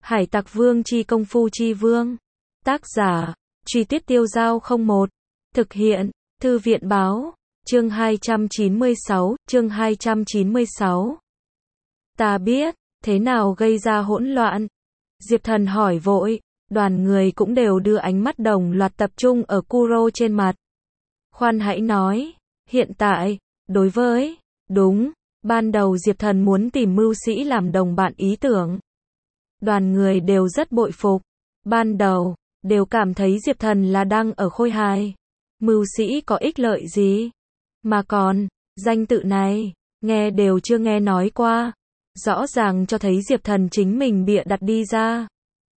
Hải Tặc Vương chi công phu chi vương. Tác giả, Truy Tuyết Tiêu Giao 01. Thực hiện, Thư viện Báo. Chương 296, chương 296. Ta biết, thế nào gây ra hỗn loạn? Diệp Thần hỏi vội, đoàn người cũng đều đưa ánh mắt đồng loạt tập trung ở Kuro trên mặt. Khoan hãy nói, hiện tại, đối với, đúng, ban đầu Diệp Thần muốn tìm mưu sĩ làm đồng bạn ý tưởng. Đoàn người đều rất bội phục. Ban đầu, đều cảm thấy Diệp Thần là đang ở khôi hài. Mưu sĩ có ích lợi gì? Mà còn, danh tự này, nghe đều chưa nghe nói qua. Rõ ràng cho thấy Diệp Thần chính mình bịa đặt đi ra.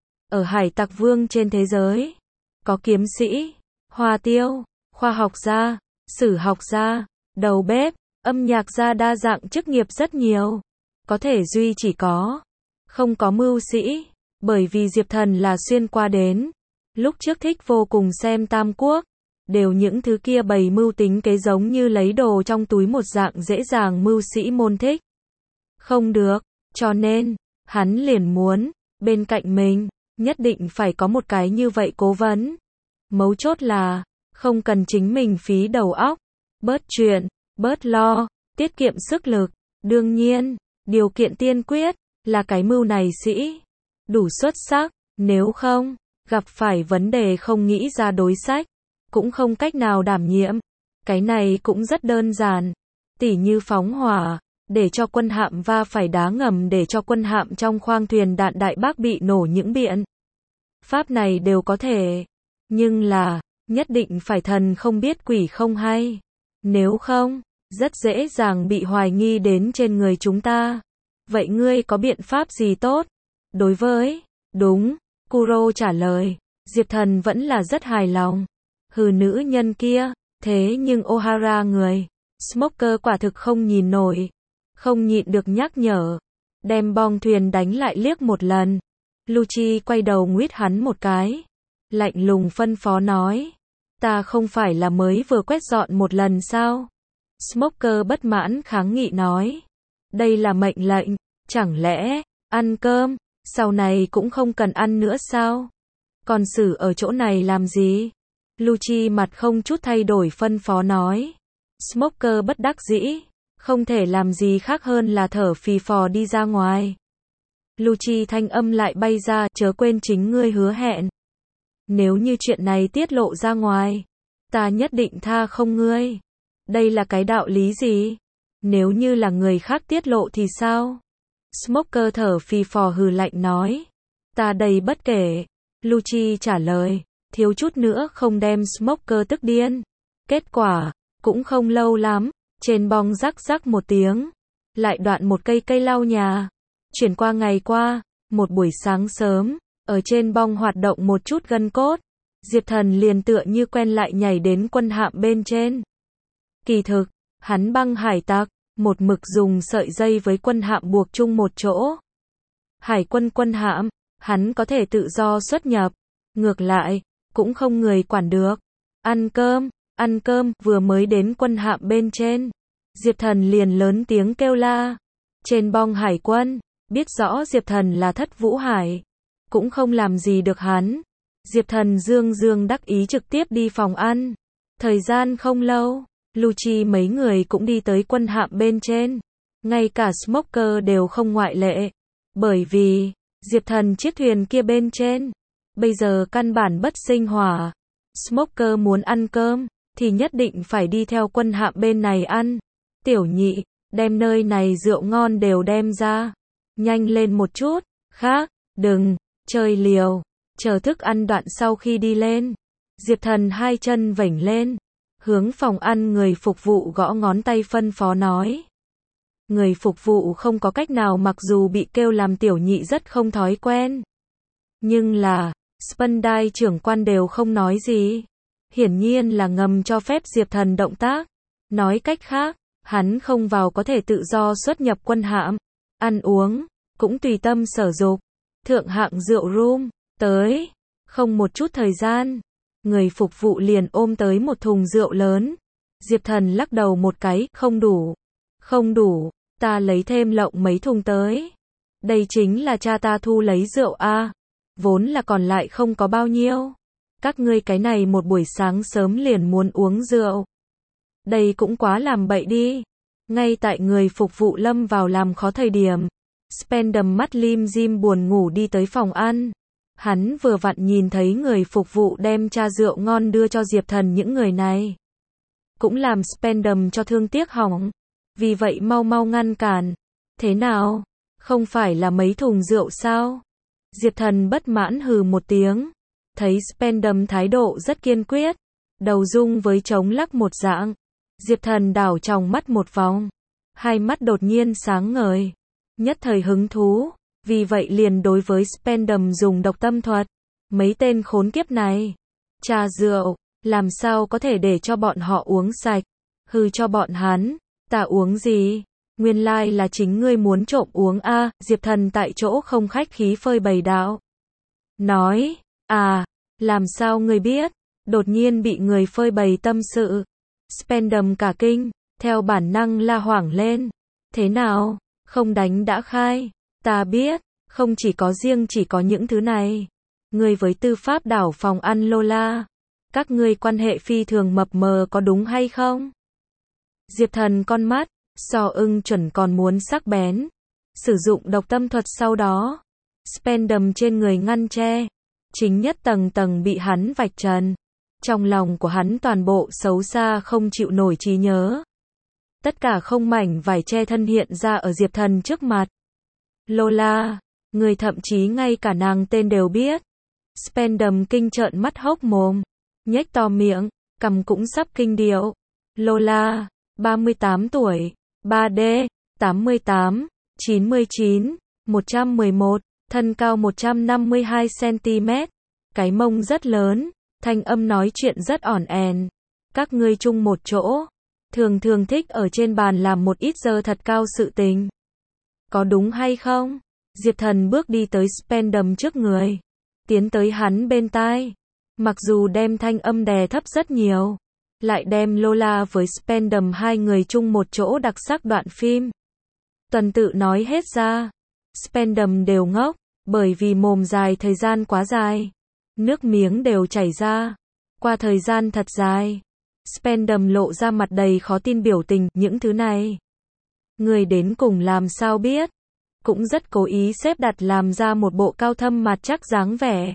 Ở Hải Tặc Vương trên thế giới, có kiếm sĩ, hoa tiêu, khoa học gia, sử học gia, đầu bếp, âm nhạc gia, đa dạng chức nghiệp rất nhiều. Có thể duy chỉ có, không có mưu sĩ, bởi vì Diệp Thần là xuyên qua đến. Lúc trước thích vô cùng xem Tam Quốc, đều những thứ kia bày mưu tính kế giống như lấy đồ trong túi một dạng dễ dàng mưu sĩ môn thích. Không được, cho nên, hắn liền muốn, bên cạnh mình, nhất định phải có một cái như vậy cố vấn. Mấu chốt là, không cần chính mình phí đầu óc, bớt chuyện, bớt lo, tiết kiệm sức lực. Đương nhiên, điều kiện tiên quyết là cái mưu này sĩ đủ xuất sắc, nếu không, gặp phải vấn đề không nghĩ ra đối sách, cũng không cách nào đảm nhiệm. Cái này cũng rất đơn giản, tỉ như phóng hỏa, để cho quân hạm va phải đá ngầm, để cho quân hạm trong khoang thuyền đạn đại bác bị nổ, những biện pháp này đều có thể. Nhưng là, nhất định phải thần không biết quỷ không hay. Nếu không, rất dễ dàng bị hoài nghi đến trên người chúng ta. Vậy ngươi có biện pháp gì tốt? Đối với, đúng, Kuro trả lời, Diệp Thần vẫn là rất hài lòng. Hừ, nữ nhân kia, thế nhưng Ohara người, Smoker quả thực không nhìn nổi. Không nhịn được nhắc nhở, đem bong thuyền đánh lại liếc một lần. Lucci quay đầu nguyết hắn một cái, lạnh lùng phân phó nói, ta không phải là mới vừa quét dọn một lần sao? Smoker bất mãn kháng nghị nói, đây là mệnh lệnh, chẳng lẽ, ăn cơm, sau này cũng không cần ăn nữa sao? Còn xử ở chỗ này làm gì? Lucci mặt không chút thay đổi phân phó nói. Smoker bất đắc dĩ, không thể làm gì khác hơn là thở phì phò đi ra ngoài. Lucci thanh âm lại bay ra, chớ quên chính ngươi hứa hẹn. Nếu như chuyện này tiết lộ ra ngoài, ta nhất định tha không ngươi. Đây là cái đạo lý gì? Nếu như là người khác tiết lộ thì sao? Smoker thở phì phò hừ lạnh nói. Ta đây bất kể. Lucci trả lời, thiếu chút nữa không đem Smoker tức điên. Kết quả, cũng không lâu lắm, trên bong rắc rắc một tiếng, lại đoạn một cây lau nhà. Chuyển qua ngày qua, một buổi sáng sớm, ở trên bong hoạt động một chút gân cốt, Diệp Thần liền tựa như quen lại nhảy đến quân hạm bên trên. Kỳ thực, hắn băng hải tặc, một mực dùng sợi dây với quân hạm buộc chung một chỗ. Hải quân quân hạm, hắn có thể tự do xuất nhập, ngược lại, cũng không người quản được. Ăn cơm, vừa mới đến quân hạm bên trên, Diệp Thần liền lớn tiếng kêu la. Trên bong hải quân, biết rõ Diệp Thần là Thất Vũ Hải, cũng không làm gì được hắn. Diệp Thần dương đắc ý trực tiếp đi phòng ăn. Thời gian không lâu, Lucci mấy người cũng đi tới quân hạm bên trên. Ngay cả Smoker đều không ngoại lệ. Bởi vì, Diệp Thần chiếc thuyền kia bên trên, bây giờ căn bản bất sinh hỏa. Smoker muốn ăn cơm, thì nhất định phải đi theo quân hạm bên này ăn. Tiểu nhị, đem nơi này rượu ngon đều đem ra. Nhanh lên một chút, khác, đừng, chơi liều. Chờ thức ăn đoạn sau khi đi lên. Diệp Thần hai chân vểnh lên, hướng phòng ăn người phục vụ gõ ngón tay phân phó nói. Người phục vụ không có cách nào, mặc dù bị kêu làm tiểu nhị rất không thói quen. Nhưng là, Spandai trưởng quan đều không nói gì. Hiển nhiên là ngầm cho phép Diệp Thần động tác. Nói cách khác, hắn không vào có thể tự do xuất nhập quân hạm. Ăn uống, cũng tùy tâm sở dục. Thượng hạng rượu room, tới. Không một chút thời gian, người phục vụ liền ôm tới một thùng rượu lớn. Diệp Thần lắc đầu một cái, không đủ. Không đủ, ta lấy thêm lộng mấy thùng tới. Đây chính là cha ta thu lấy rượu a. Vốn là còn lại không có bao nhiêu. Các ngươi cái này một buổi sáng sớm liền muốn uống rượu. Đây cũng quá làm bậy đi. Ngay tại người phục vụ lâm vào làm khó thời điểm, Spendam mắt lim dim buồn ngủ đi tới phòng ăn. Hắn vừa vặn nhìn thấy người phục vụ đem cha rượu ngon đưa cho Diệp Thần những người này. Cũng làm Spendam cho thương tiếc hỏng. Vì vậy mau mau ngăn cản. Thế nào? Không phải là mấy thùng rượu sao? Diệp Thần bất mãn hừ một tiếng. Thấy Spendam thái độ rất kiên quyết. Đầu rung với trống lắc một dạng. Diệp Thần đảo tròng mắt một vòng. Hai mắt đột nhiên sáng ngời. Nhất thời hứng thú. Vì vậy liền đối với Spendam dùng độc tâm thuật. Mấy tên khốn kiếp này. Trà rượu. Làm sao có thể để cho bọn họ uống sạch. Hừ cho bọn hắn. Ta uống gì? Nguyên lai là chính ngươi muốn trộm uống a. Diệp Thần tại chỗ không khách khí phơi bày đạo. Nói. À. Làm sao ngươi biết? Đột nhiên bị người phơi bày tâm sự. Spendam cả kinh. Theo bản năng la hoảng lên. Thế nào? Không đánh đã khai. Ta biết. Không chỉ có những thứ này. Ngươi với tư pháp đảo phòng ăn Lola. Các ngươi quan hệ phi thường mập mờ có đúng hay không? Diệp Thần con mắt, so ưng chuẩn còn muốn sắc bén. Sử dụng độc tâm thuật sau đó. Spendam trên người ngăn che. Chính nhất tầng tầng bị hắn vạch trần. Trong lòng của hắn toàn bộ xấu xa không chịu nổi trí nhớ. Tất cả không mảnh vải che thân hiện ra ở Diệp Thần trước mặt. Lola, người thậm chí ngay cả nàng tên đều biết. Spendam kinh trợn mắt hốc mồm. Nhếch to miệng, cằm cũng sắp kinh điệu. Lola, 38 tuổi, 3D, 88, 99, 111, thân cao 152cm, cái mông rất lớn, thanh âm nói chuyện rất ỏn ẻn. Các ngươi chung một chỗ, thường thường thích ở trên bàn làm một ít giờ thật cao sự tình. Có đúng hay không? Diệp Thần bước đi tới Spendam trước người, tiến tới hắn bên tai. Mặc dù đem thanh âm đè thấp rất nhiều, lại đem Lola với Spendam hai người chung một chỗ đặc sắc đoạn phim. Tuần tự nói hết ra. Spendam đều ngốc, bởi vì mồm dài thời gian quá dài. Nước miếng đều chảy ra. Qua thời gian thật dài. Spendam lộ ra mặt đầy khó tin biểu tình, những thứ này. Người đến cùng làm sao biết. Cũng rất cố ý xếp đặt làm ra một bộ cao thâm mặt chắc dáng vẻ.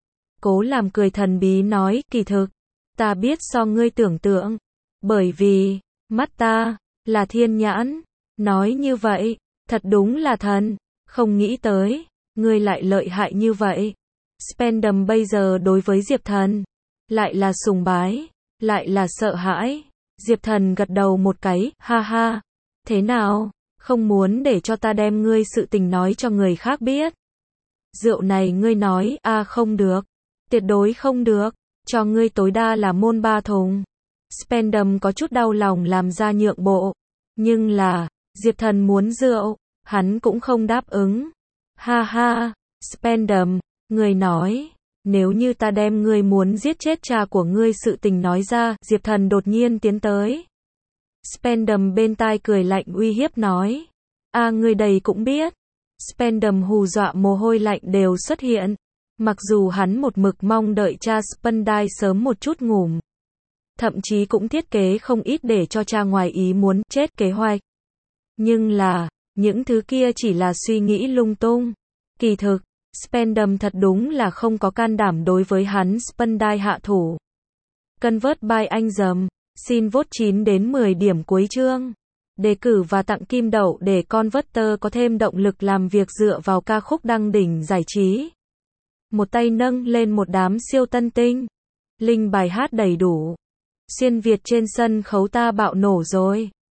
Cố làm cười thần bí nói, kỳ thực, ta biết so ngươi tưởng tượng. Bởi vì, mắt ta, là thiên nhãn. Nói như vậy, thật đúng là thần. Không nghĩ tới, ngươi lại lợi hại như vậy. Spendam bây giờ đối với Diệp Thần, lại là sùng bái, lại là sợ hãi. Diệp Thần gật đầu một cái, ha ha. Thế nào, không muốn để cho ta đem ngươi sự tình nói cho người khác biết. Rượu này ngươi nói, không được. Tuyệt đối không được, cho ngươi tối đa là môn 3 thùng. Spendam có chút đau lòng làm ra nhượng bộ. Nhưng là, Diệp Thần muốn rượu, hắn cũng không đáp ứng. Ha ha, Spendam, người nói, nếu như ta đem ngươi muốn giết chết cha của ngươi sự tình nói ra, Diệp Thần đột nhiên tiến tới. Spendam bên tai cười lạnh uy hiếp nói. Ngươi đầy cũng biết. Spendam hù dọa mồ hôi lạnh đều xuất hiện. Mặc dù hắn một mực mong đợi cha Spendai sớm một chút ngủm. Thậm chí cũng thiết kế không ít để cho cha ngoài ý muốn chết kế hoạch. Nhưng là, những thứ kia chỉ là suy nghĩ lung tung. Kỳ thực, Spendam thật đúng là không có can đảm đối với hắn Spendai hạ thủ. Convert by anh dầm, xin vote 9 đến 10 điểm cuối chương. Đề cử và tặng kim đậu để Converter có thêm động lực làm việc dựa vào ca khúc đăng đỉnh giải trí. Một tay nâng lên một đám siêu tân tinh. Link bài hát đầy đủ. Xuyên Việt trên sân khấu ta bạo nổ rồi.